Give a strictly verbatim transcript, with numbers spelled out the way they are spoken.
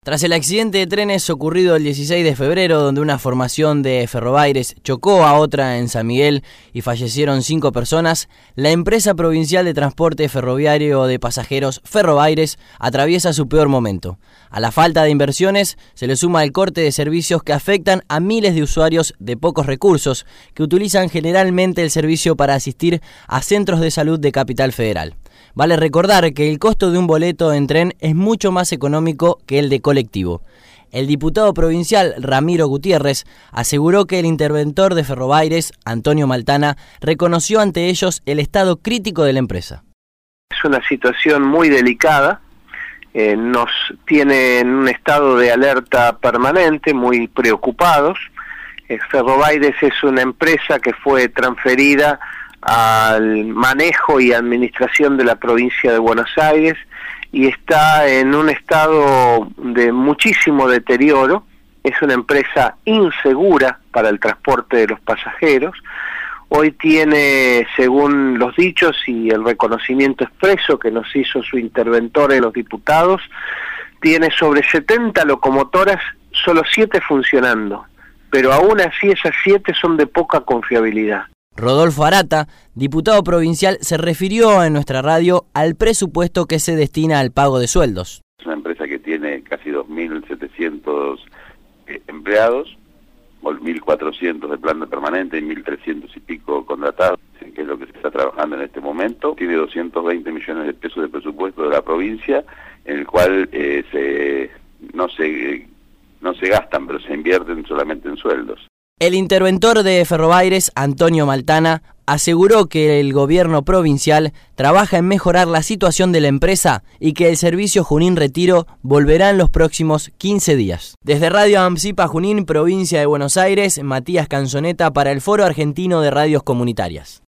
Tras el accidente de trenes ocurrido el dieciséis de febrero, donde una formación de Ferrobaires chocó a otra en San Miguel y fallecieron cinco personas, la empresa provincial de transporte ferroviario de pasajeros Ferrobaires atraviesa su peor momento. A la falta de inversiones se le suma el corte de servicios que afectan a miles de usuarios de pocos recursos que utilizan generalmente el servicio para asistir a centros de salud de Capital Federal. Vale recordar que el costo de un boleto en tren es mucho más económico que el de colectivo. El diputado provincial Ramiro Gutiérrez aseguró que el interventor de Ferrobaires, Antonio Maltana, reconoció ante ellos el estado crítico de la empresa. Es una situación muy delicada, eh, nos tiene en un estado de alerta permanente, muy preocupados. Eh, Ferrobaires es una empresa que fue transferida al manejo y administración de la provincia de Buenos Aires y está en un estado de muchísimo deterioro. Es una empresa insegura para el transporte de los pasajeros. Hoy tiene, según los dichos y el reconocimiento expreso que nos hizo su interventor en los diputados, tiene sobre setenta locomotoras, solo siete funcionando, pero aún así esas siete son de poca confiabilidad. Rodolfo Arata, diputado provincial, se refirió en nuestra radio al presupuesto que se destina al pago de sueldos. Es una empresa que tiene casi dos mil setecientos eh, empleados, mil cuatrocientos de planta permanente y mil trescientos y pico contratados, que es lo que se está trabajando en este momento. Tiene doscientos veinte millones de pesos de presupuesto de la provincia, en el cual eh, se, no, se, no se gastan, pero se invierten solamente en sueldos. El interventor de Ferrobaires, Antonio Maltana, aseguró que el gobierno provincial trabaja en mejorar la situación de la empresa y que el servicio Junín Retiro volverá en los próximos quince días. Desde Radio AMSIPA Junín, provincia de Buenos Aires, Matías Canzoneta para el Foro Argentino de Radios Comunitarias.